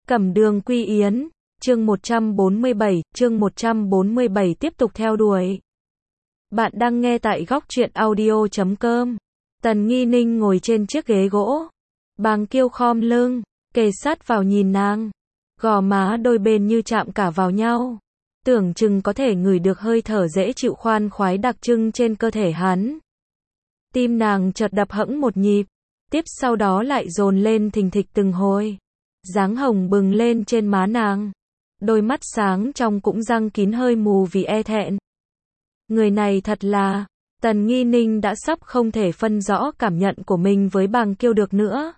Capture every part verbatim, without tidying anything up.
Cẩm Đường Quy Yến, chương một trăm bốn mươi bảy, chương một trăm bốn mươi bảy tiếp tục theo đuổi. Bạn đang nghe tại góc truyện audio chấm com. Tần Nghi Ninh ngồi trên chiếc ghế gỗ. Bàng Kiêu khom lưng, kề sát vào nhìn nàng. Gò má đôi bên như chạm cả vào nhau. Tưởng chừng có thể ngửi được hơi thở dễ chịu khoan khoái đặc trưng trên cơ thể hắn. Tim nàng chợt đập hẫng một nhịp, tiếp sau đó lại dồn lên thình thịch từng hồi. Dáng hồng bừng lên trên má nàng. Đôi mắt sáng trong cũng răng kín hơi mù vì e thẹn. Người này thật là, Tần Nghi Ninh đã sắp không thể phân rõ cảm nhận của mình với Bàng Kiêu được nữa.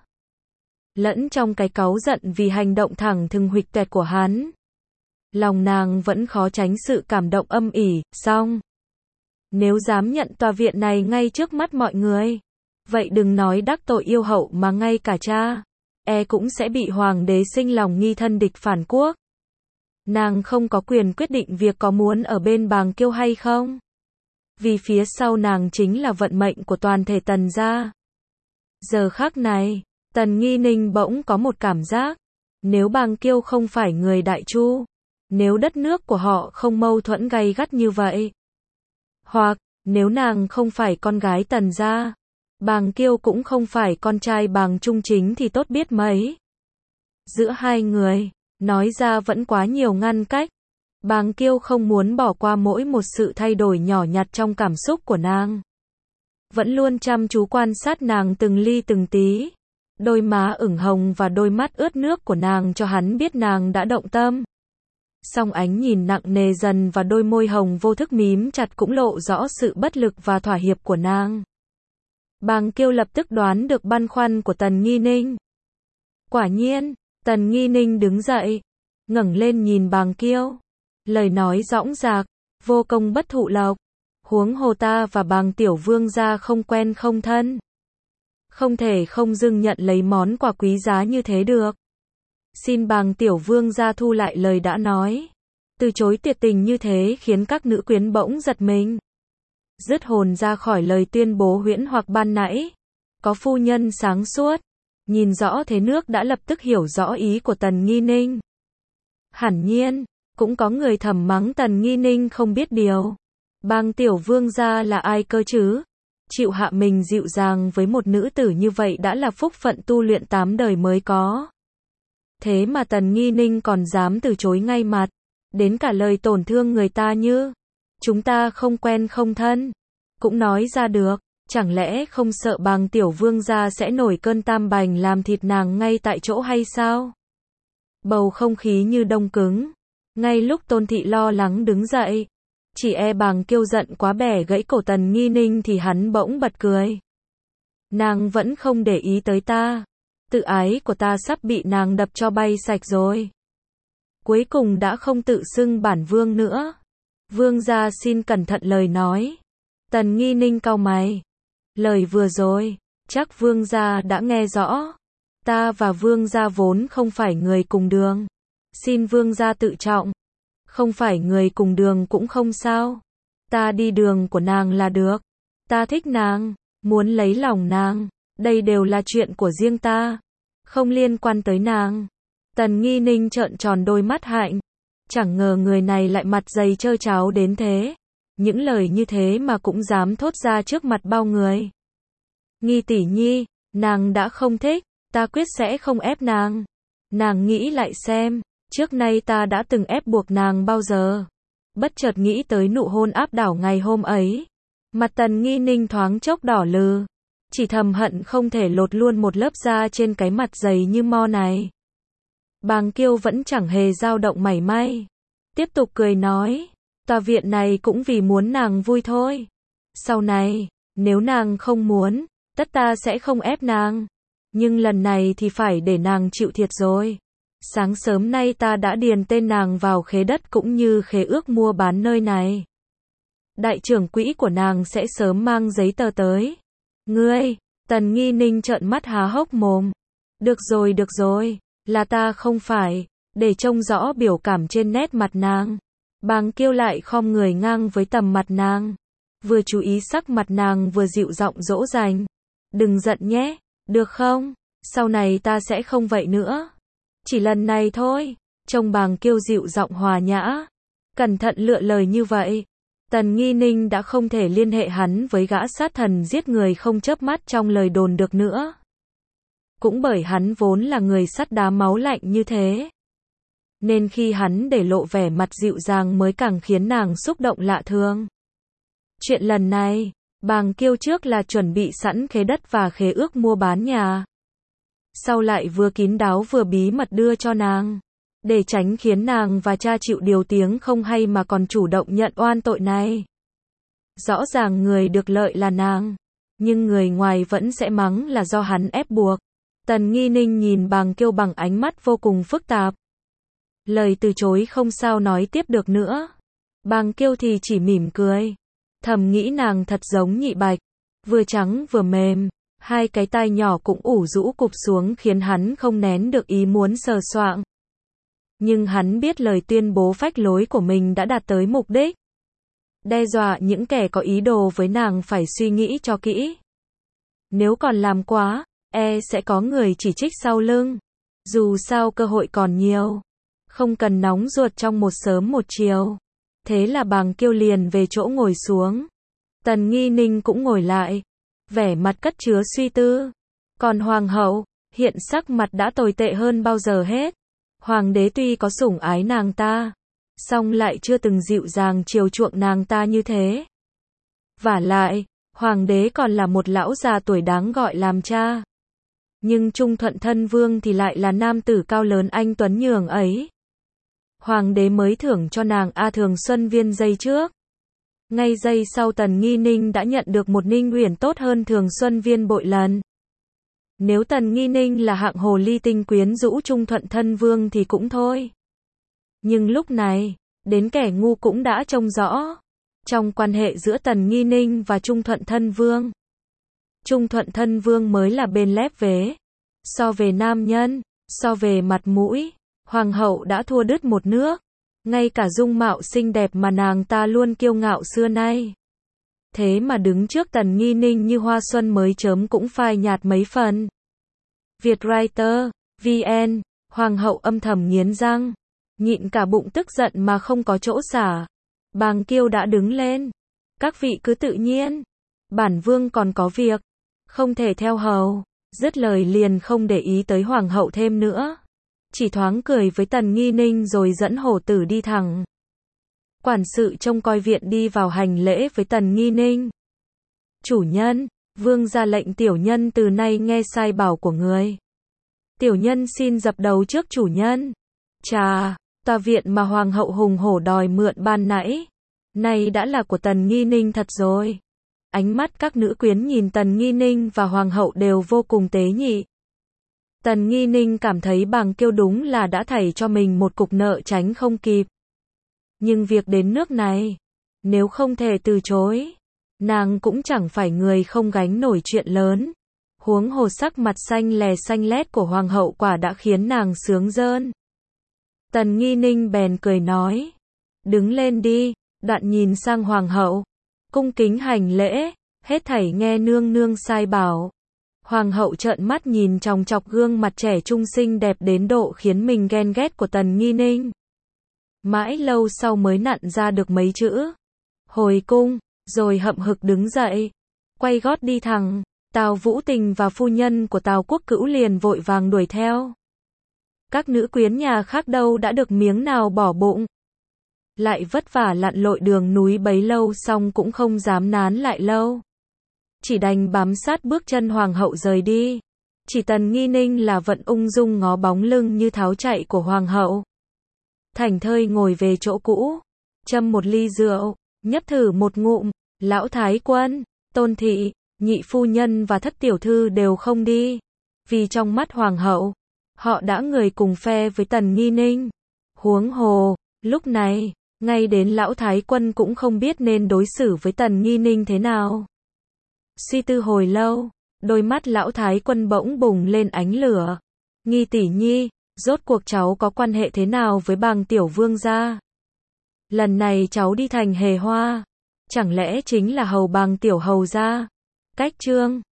Lẫn trong cái cáu giận vì hành động thẳng thừng huỵch toẹt của hắn. Lòng nàng vẫn khó tránh sự cảm động âm ỉ, song nếu dám nhận tòa viện này ngay trước mắt mọi người, vậy đừng nói đắc tội yêu hậu mà ngay cả cha, e cũng sẽ bị hoàng đế sinh lòng nghi thân địch phản quốc. Nàng không có quyền quyết định việc có muốn ở bên Bàng Kiêu hay không. Vì phía sau nàng chính là vận mệnh của toàn thể Tần gia. Giờ khắc này, Tần Nghi Ninh bỗng có một cảm giác, nếu Bàng Kiêu không phải người Đại Chu, nếu đất nước của họ không mâu thuẫn gay gắt như vậy, hoặc nếu nàng không phải con gái Tần gia, Bàng Kiêu cũng không phải con trai Bàng Trung Chính thì tốt biết mấy. Giữa hai người, nói ra vẫn quá nhiều ngăn cách. Bàng Kiêu không muốn bỏ qua mỗi một sự thay đổi nhỏ nhặt trong cảm xúc của nàng. Vẫn luôn chăm chú quan sát nàng từng ly từng tí. Đôi má ửng hồng và đôi mắt ướt nước của nàng cho hắn biết nàng đã động tâm. Song ánh nhìn nặng nề dần và đôi môi hồng vô thức mím chặt cũng lộ rõ sự bất lực và thỏa hiệp của nàng. Bàng Kiêu lập tức đoán được băn khoăn của Tần Nghi Ninh. Quả nhiên, Tần Nghi Ninh đứng dậy, ngẩng lên nhìn Bàng Kiêu. Lời nói dõng dạc, vô công bất thụ lộc. Huống hồ ta và Bàng tiểu vương gia không quen không thân. Không thể không dưng nhận lấy món quà quý giá như thế được. Xin Bàng tiểu vương gia thu lại lời đã nói. Từ chối tuyệt tình như thế khiến các nữ quyến bỗng giật mình. Dứt hồn ra khỏi lời tuyên bố huyễn hoặc ban nãy. Có phu nhân sáng suốt, nhìn rõ thế nước đã lập tức hiểu rõ ý của Tần Nghi Ninh. Hẳn nhiên, cũng có người thầm mắng Tần Nghi Ninh không biết điều. Bàng tiểu vương gia là ai cơ chứ? Chịu hạ mình dịu dàng với một nữ tử như vậy đã là phúc phận tu luyện tám đời mới có. Thế mà Tần Nghi Ninh còn dám từ chối ngay mặt. Đến cả lời tổn thương người ta như chúng ta không quen không thân cũng nói ra được. Chẳng lẽ không sợ Bàng tiểu vương gia sẽ nổi cơn tam bành làm thịt nàng ngay tại chỗ hay sao? Bầu không khí như đông cứng. Ngay lúc Tôn Thị lo lắng đứng dậy, chỉ e Bàng Kiêu giận quá bẻ gãy cổ Tần Nghi Ninh thì hắn bỗng bật cười. Nàng vẫn không để ý tới ta. Tự ái của ta sắp bị nàng đập cho bay sạch rồi. Cuối cùng đã không tự xưng bản vương nữa. Vương gia xin cẩn thận lời nói. Tần Nghi Ninh cau mày. Lời vừa rồi, chắc vương gia đã nghe rõ. Ta và vương gia vốn không phải người cùng đường. Xin vương gia tự trọng. Không phải người cùng đường cũng không sao. Ta đi đường của nàng là được. Ta thích nàng, muốn lấy lòng nàng. Đây đều là chuyện của riêng ta. Không liên quan tới nàng. Tần Nghi Ninh trợn tròn đôi mắt hạnh. Chẳng ngờ người này lại mặt dày trơ tráo đến thế. Những lời như thế mà cũng dám thốt ra trước mặt bao người. Nghi tỷ nhi, nàng đã không thích. Ta quyết sẽ không ép nàng. Nàng nghĩ lại xem. Trước nay ta đã từng ép buộc nàng bao giờ. Bất chợt nghĩ tới nụ hôn áp đảo ngày hôm ấy. Mặt Tần Nghi Ninh thoáng chốc đỏ lừ. Chỉ thầm hận không thể lột luôn một lớp da trên cái mặt dày như mo này. Bàng Kiêu vẫn chẳng hề dao động mảy may. Tiếp tục cười nói. Tòa viện này cũng vì muốn nàng vui thôi. Sau này, nếu nàng không muốn, tất ta sẽ không ép nàng. Nhưng lần này thì phải để nàng chịu thiệt rồi. Sáng sớm nay ta đã điền tên nàng vào khế đất cũng như khế ước mua bán nơi này. Đại trưởng quỹ của nàng sẽ sớm mang giấy tờ tới. Ngươi, Tần Nghi Ninh trợn mắt há hốc mồm. Được rồi được rồi, là ta không phải. Để trông rõ biểu cảm trên nét mặt nàng. Bàng Kiêu lại khom người ngang với tầm mặt nàng. Vừa chú ý sắc mặt nàng vừa dịu giọng dỗ dành. Đừng giận nhé, được không? Sau này ta sẽ không vậy nữa. Chỉ lần này thôi. Trông Bàng Kiêu dịu giọng hòa nhã, cẩn thận lựa lời như vậy. Tần Nghi Ninh đã không thể liên hệ hắn với gã sát thần giết người không chớp mắt trong lời đồn được nữa. Cũng bởi hắn vốn là người sắt đá máu lạnh như thế, nên khi hắn để lộ vẻ mặt dịu dàng mới càng khiến nàng xúc động lạ thường. Chuyện lần này, Bàng Kiêu trước là chuẩn bị sẵn khế đất và khế ước mua bán nhà. Sau lại vừa kín đáo vừa bí mật đưa cho nàng, để tránh khiến nàng và cha chịu điều tiếng không hay mà còn chủ động nhận oan tội này. Rõ ràng người được lợi là nàng, nhưng người ngoài vẫn sẽ mắng là do hắn ép buộc. Tần Nghi Ninh nhìn Bàng Kiêu bằng ánh mắt vô cùng phức tạp. Lời từ chối không sao nói tiếp được nữa. Bàng Kiêu thì chỉ mỉm cười. Thầm nghĩ nàng thật giống Nhị Bạch, vừa trắng vừa mềm, hai cái tai nhỏ cũng ủ rũ cụp xuống khiến hắn không nén được ý muốn sờ soạng. Nhưng hắn biết lời tuyên bố phách lối của mình đã đạt tới mục đích. Đe dọa những kẻ có ý đồ với nàng phải suy nghĩ cho kỹ. Nếu còn làm quá, e sẽ có người chỉ trích sau lưng. Dù sao cơ hội còn nhiều, không cần nóng ruột trong một sớm một chiều. Thế là Bàng Kiêu liền về chỗ ngồi xuống. Tần Nghi Ninh cũng ngồi lại, vẻ mặt cất chứa suy tư. Còn hoàng hậu, hiện sắc mặt đã tồi tệ hơn bao giờ hết. Hoàng đế tuy có sủng ái nàng ta, song lại chưa từng dịu dàng chiều chuộng nàng ta như thế. Vả lại, hoàng đế còn là một lão già tuổi đáng gọi làm cha. Nhưng Trung Thuận Thân Vương thì lại là nam tử cao lớn anh tuấn nhường ấy. Hoàng đế mới thưởng cho nàng A Thường Xuân viên giây trước. Ngay giây sau Tần Nghi Ninh đã nhận được một Ninh Uyển tốt hơn Thường Xuân viên bội lần. Nếu Tần Nghi Ninh là hạng hồ ly tinh quyến rũ Trung Thuận Thân Vương thì cũng thôi. Nhưng lúc này, đến kẻ ngu cũng đã trông rõ. Trong quan hệ giữa Tần Nghi Ninh và Trung Thuận Thân Vương, Trung Thuận Thân Vương mới là bên lép vế. So về nam nhân, so về mặt mũi, hoàng hậu đã thua đứt một nước. Ngay cả dung mạo xinh đẹp mà nàng ta luôn kiêu ngạo xưa nay. Thế mà đứng trước Tần Nghi Ninh như hoa xuân mới chớm cũng phai nhạt mấy phần. Vietwriter, vê en, hoàng hậu âm thầm nghiến răng, nhịn cả bụng tức giận mà không có chỗ xả. Bàng Kiêu đã đứng lên. Các vị cứ tự nhiên. Bản vương còn có việc. Không thể theo hầu. Dứt lời liền không để ý tới hoàng hậu thêm nữa. Chỉ thoáng cười với Tần Nghi Ninh rồi dẫn hổ tử đi thẳng. Quản sự trông coi viện đi vào hành lễ với Tần Nghi Ninh. Chủ nhân, vương ra lệnh tiểu nhân từ nay nghe sai bảo của người. Tiểu nhân xin dập đầu trước chủ nhân. Chà, tòa viện mà hoàng hậu hùng hổ đòi mượn ban nãy, nay đã là của Tần Nghi Ninh thật rồi. Ánh mắt các nữ quyến nhìn Tần Nghi Ninh và hoàng hậu đều vô cùng tế nhị. Tần Nghi Ninh cảm thấy Bàng Kiêu đúng là đã thảy cho mình một cục nợ tránh không kịp. Nhưng việc đến nước này, nếu không thể từ chối, nàng cũng chẳng phải người không gánh nổi chuyện lớn. Huống hồ sắc mặt xanh lè xanh lét của hoàng hậu quả đã khiến nàng sướng rơn. Tần Nghi Ninh bèn cười nói, đứng lên đi, đoạn nhìn sang hoàng hậu, cung kính hành lễ, hết thảy nghe nương nương sai bảo. Hoàng hậu trợn mắt nhìn chòng chọc gương mặt trẻ trung xinh đẹp đến độ khiến mình ghen ghét của Tần Nghi Ninh. Mãi lâu sau mới nặn ra được mấy chữ. Hồi cung, rồi hậm hực đứng dậy, quay gót đi thẳng. Tào Vũ Tình và phu nhân của Tào Quốc Cữu liền vội vàng đuổi theo. Các nữ quyến nhà khác đâu đã được miếng nào bỏ bụng. Lại vất vả lặn lội đường núi bấy lâu xong cũng không dám nán lại lâu. Chỉ đành bám sát bước chân hoàng hậu rời đi. Chỉ Tần Nghi Ninh là vẫn ung dung ngó bóng lưng như tháo chạy của hoàng hậu. Thảnh thơi ngồi về chỗ cũ, châm một ly rượu, nhấp thử một ngụm. Lão Thái Quân, Tôn Thị, nhị phu nhân và thất tiểu thư đều không đi. Vì trong mắt hoàng hậu, họ đã người cùng phe với Tần Nghi Ninh. Huống hồ, lúc này, ngay đến Lão Thái Quân cũng không biết nên đối xử với Tần Nghi Ninh thế nào. Suy tư hồi lâu, đôi mắt Lão Thái Quân bỗng bùng lên ánh lửa. Nghi tỷ nhi, rốt cuộc cháu có quan hệ thế nào với Bàng tiểu vương gia? Lần này cháu đi thành Hề Hoa, chẳng lẽ chính là hầu Bàng tiểu hầu gia? Cách chương